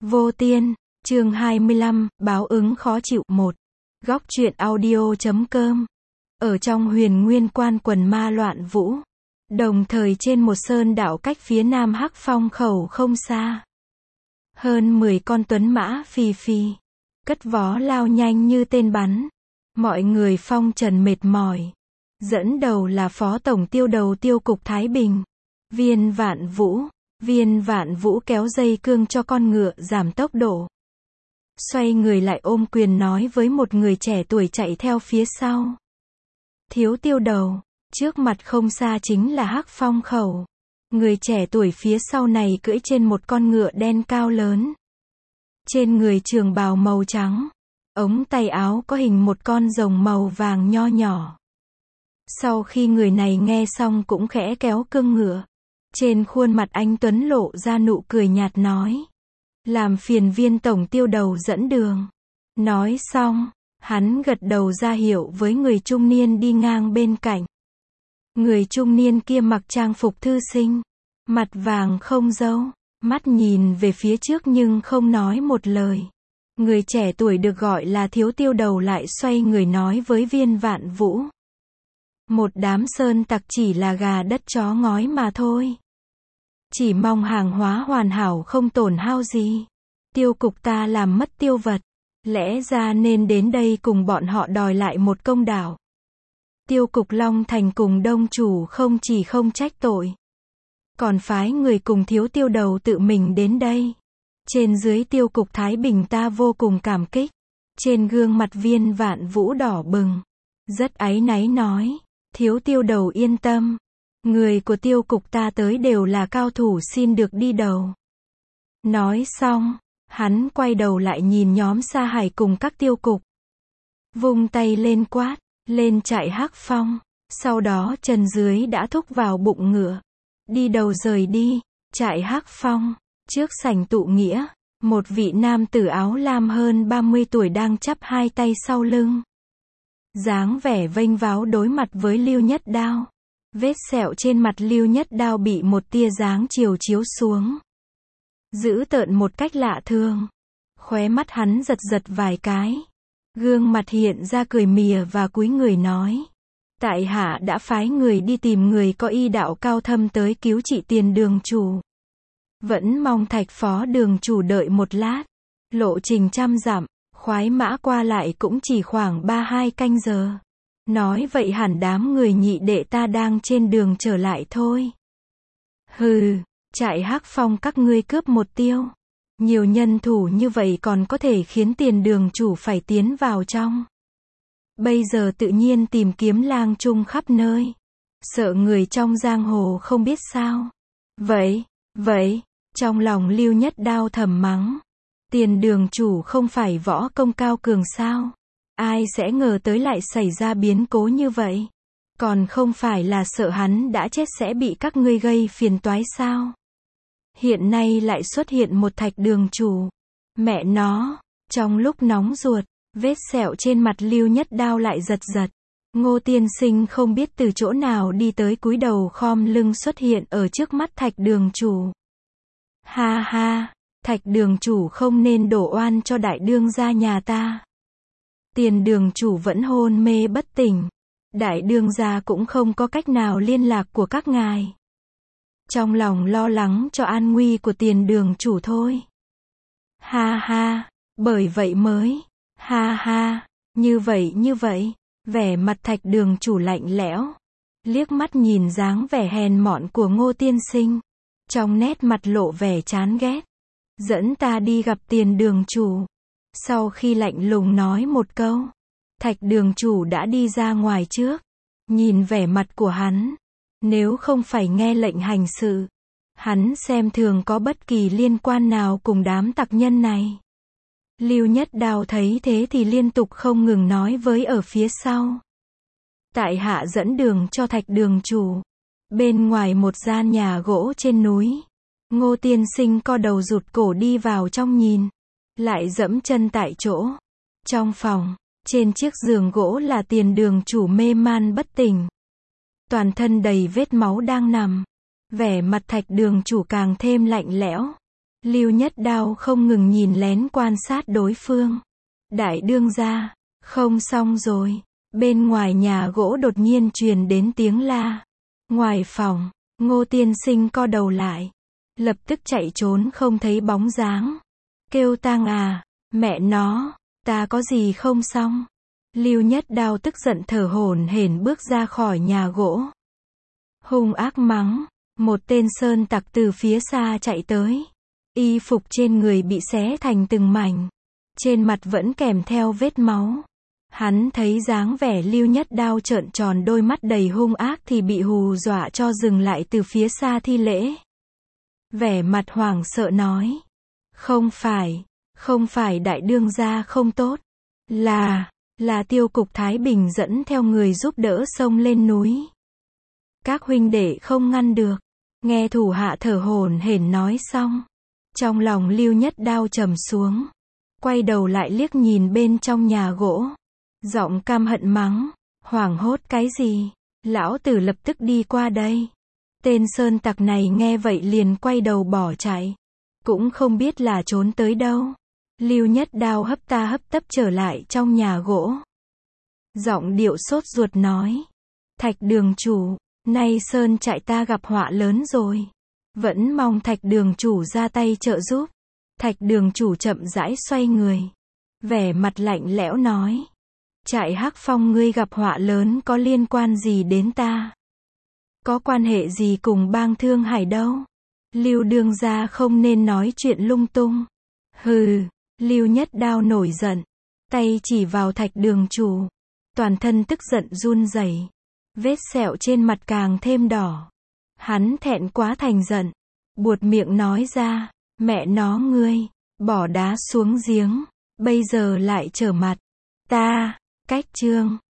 Vô Tiên, chương 25, báo ứng khó chịu 1. Góc truyện audio.com. Ở trong Huyền Nguyên Quan quần ma loạn vũ. Đồng thời trên một sơn đảo cách phía nam Hắc Phong khẩu không xa. Hơn 10 con tuấn mã phì phì. Cất vó lao nhanh như tên bắn. Mọi người phong trần mệt mỏi. Dẫn đầu là Phó Tổng Tiêu đầu Tiêu cục Thái Bình. Viên Vạn Vũ kéo dây cương cho con ngựa giảm tốc độ. Xoay người lại ôm quyền nói với một người trẻ tuổi chạy theo phía sau. Thiếu Tiêu đầu, trước mặt không xa chính là Hắc Phong khẩu. Người trẻ tuổi phía sau này cưỡi trên một con ngựa đen cao lớn. Trên người trường bào màu trắng. Ống tay áo có hình một con rồng màu vàng nho nhỏ. Sau khi người này nghe xong cũng khẽ kéo cương ngựa. Trên khuôn mặt anh tuấn lộ ra nụ cười nhạt nói. Làm phiền Viên Tổng Tiêu đầu dẫn đường. Nói xong, hắn gật đầu ra hiệu với người trung niên đi ngang bên cạnh. Người trung niên kia mặc trang phục thư sinh. Mặt vàng không râu, mắt nhìn về phía trước nhưng không nói một lời. Người trẻ tuổi được gọi là Thiếu Tiêu đầu lại xoay người nói với Viên Vạn Vũ. Một đám sơn tặc chỉ là gà đất chó ngói mà thôi. Chỉ mong hàng hóa hoàn hảo không tổn hao gì. Tiêu cục ta làm mất tiêu vật. Lẽ ra nên đến đây cùng bọn họ đòi lại một công đạo. Tiêu cục Long Thành cùng đông chủ không chỉ không trách tội. Còn phái người cùng Thiếu Tiêu đầu tự mình đến đây. Trên dưới Tiêu cục Thái Bình ta vô cùng cảm kích. Trên gương mặt Viên Vạn Vũ đỏ bừng. Rất áy náy nói. Thiếu Tiêu đầu yên tâm. Người của tiêu cục ta tới đều là cao thủ xin được đi đầu. Nói xong, hắn quay đầu lại nhìn nhóm Sa Hải cùng các tiêu cục. Vung tay lên quát, lên trại Hắc Phong. Sau đó chân dưới đã thúc vào bụng ngựa. Đi đầu rời đi, trại Hắc Phong. Trước sảnh tụ nghĩa, một vị nam tử áo lam hơn 30 tuổi đang chắp hai tay sau lưng. Dáng vẻ vênh váo đối mặt với Lưu Nhất Đao. Vết sẹo trên mặt Lưu Nhất Đao bị một tia dáng chiều chiếu xuống. Dữ tợn một cách lạ thường. Khóe mắt hắn giật giật vài cái. Gương mặt hiện ra cười mỉa và cúi người nói. Tại hạ đã phái người đi tìm người có y đạo cao thâm tới cứu trị Tiền đường chủ. Vẫn mong Thạch phó đường chủ đợi một lát. Lộ trình 100 dặm, khoái mã qua lại cũng chỉ khoảng 3-2 canh giờ. Nói vậy hẳn đám người nhị đệ ta đang trên đường trở lại thôi. Hừ, trại Hắc Phong các ngươi cướp một tiêu. Nhiều nhân thủ như vậy còn có thể khiến Tiền đường chủ phải tiến vào trong. Bây giờ tự nhiên tìm kiếm lang chung khắp nơi. Sợ người trong giang hồ không biết sao. Vậy, trong lòng Lưu Nhất Đao thầm mắng. Tiền đường chủ không phải võ công cao cường sao? Ai sẽ ngờ tới lại xảy ra biến cố như vậy? Còn không phải là sợ hắn đã chết sẽ bị các ngươi gây phiền toái sao? Hiện nay lại xuất hiện một Thạch đường chủ. Mẹ nó, trong lúc nóng ruột, vết sẹo trên mặt Lưu Nhất Đao lại giật giật. Ngô tiên sinh không biết từ chỗ nào đi tới cúi đầu khom lưng xuất hiện ở trước mắt Thạch đường chủ. Ha ha, Thạch đường chủ không nên đổ oan cho đại đương gia nhà ta. Tiền đường chủ vẫn hôn mê bất tỉnh. Đại đương gia cũng không có cách nào liên lạc của các ngài. Trong lòng lo lắng cho an nguy của tiền đường chủ thôi. Ha ha, bởi vậy mới. Ha ha, như vậy. Vẻ mặt Thạch đường chủ lạnh lẽo. Liếc mắt nhìn dáng vẻ hèn mọn của Ngô tiên sinh. Trong nét mặt lộ vẻ chán ghét. Dẫn ta đi gặp Tiền đường chủ. Sau khi lạnh lùng nói một câu, Thạch đường chủ đã đi ra ngoài trước. Nhìn vẻ mặt của hắn, nếu không phải nghe lệnh hành sự, hắn xem thường có bất kỳ liên quan nào cùng đám tặc nhân này. Lưu Nhất Đao thấy thế thì liên tục không ngừng nói với ở phía sau. Tại hạ dẫn đường cho Thạch đường chủ. Bên ngoài một gian nhà gỗ trên núi, Ngô tiên sinh co đầu rụt cổ đi vào trong nhìn. Lại dẫm chân tại chỗ. Trong phòng, trên chiếc giường gỗ là Tiền đường chủ mê man bất tỉnh. Toàn thân đầy vết máu đang nằm. Vẻ mặt Thạch đường chủ càng thêm lạnh lẽo. Lưu Nhất Đao không ngừng nhìn lén quan sát đối phương. Đại đương gia, không xong rồi. Bên ngoài nhà gỗ đột nhiên truyền đến tiếng la. Ngoài phòng, Ngô tiên sinh co đầu lại. Lập tức chạy trốn không thấy bóng dáng. Kêu tang à, mẹ nó, ta có gì không xong. Lưu Nhất Đao tức giận thở hổn hển bước ra khỏi nhà gỗ. Hung ác mắng, một tên sơn tặc từ phía xa chạy tới. Y phục trên người bị xé thành từng mảnh. Trên mặt vẫn kèm theo vết máu. Hắn thấy dáng vẻ Lưu Nhất Đao trợn tròn đôi mắt đầy hung ác thì bị hù dọa cho dừng lại từ phía xa thi lễ. Vẻ mặt hoảng sợ nói. Không phải đại đương gia không tốt. Là Tiêu cục Thái Bình dẫn theo người giúp đỡ xông lên núi. Các huynh đệ không ngăn được. Nghe thủ hạ thở hổn hển nói xong. Trong lòng Lưu Nhất Đao trầm xuống. Quay đầu lại liếc nhìn bên trong nhà gỗ. Giọng căm hận mắng. Hoảng hốt cái gì? Lão tử lập tức đi qua đây. Tên sơn tặc này nghe vậy liền quay đầu bỏ chạy. Cũng không biết là trốn tới đâu. Lưu Nhất Đao hấp tấp trở lại trong nhà gỗ. Giọng điệu sốt ruột nói. Thạch đường chủ, nay sơn trại ta gặp họa lớn rồi. Vẫn mong Thạch đường chủ ra tay trợ giúp. Thạch đường chủ chậm rãi xoay người. Vẻ mặt lạnh lẽo nói. Trại Hắc Phong ngươi gặp họa lớn có liên quan gì đến ta? Có quan hệ gì cùng bang Thương Hải đâu? Lưu đương gia không nên nói chuyện lung tung. Hừ, Lưu Nhất Đao nổi giận. Tay chỉ vào Thạch đường chủ. Toàn thân tức giận run rẩy. Vết sẹo trên mặt càng thêm đỏ. Hắn thẹn quá thành giận. Buột miệng nói ra. Mẹ nó ngươi, bỏ đá xuống giếng. Bây giờ lại trở mặt. Ta, cách chương.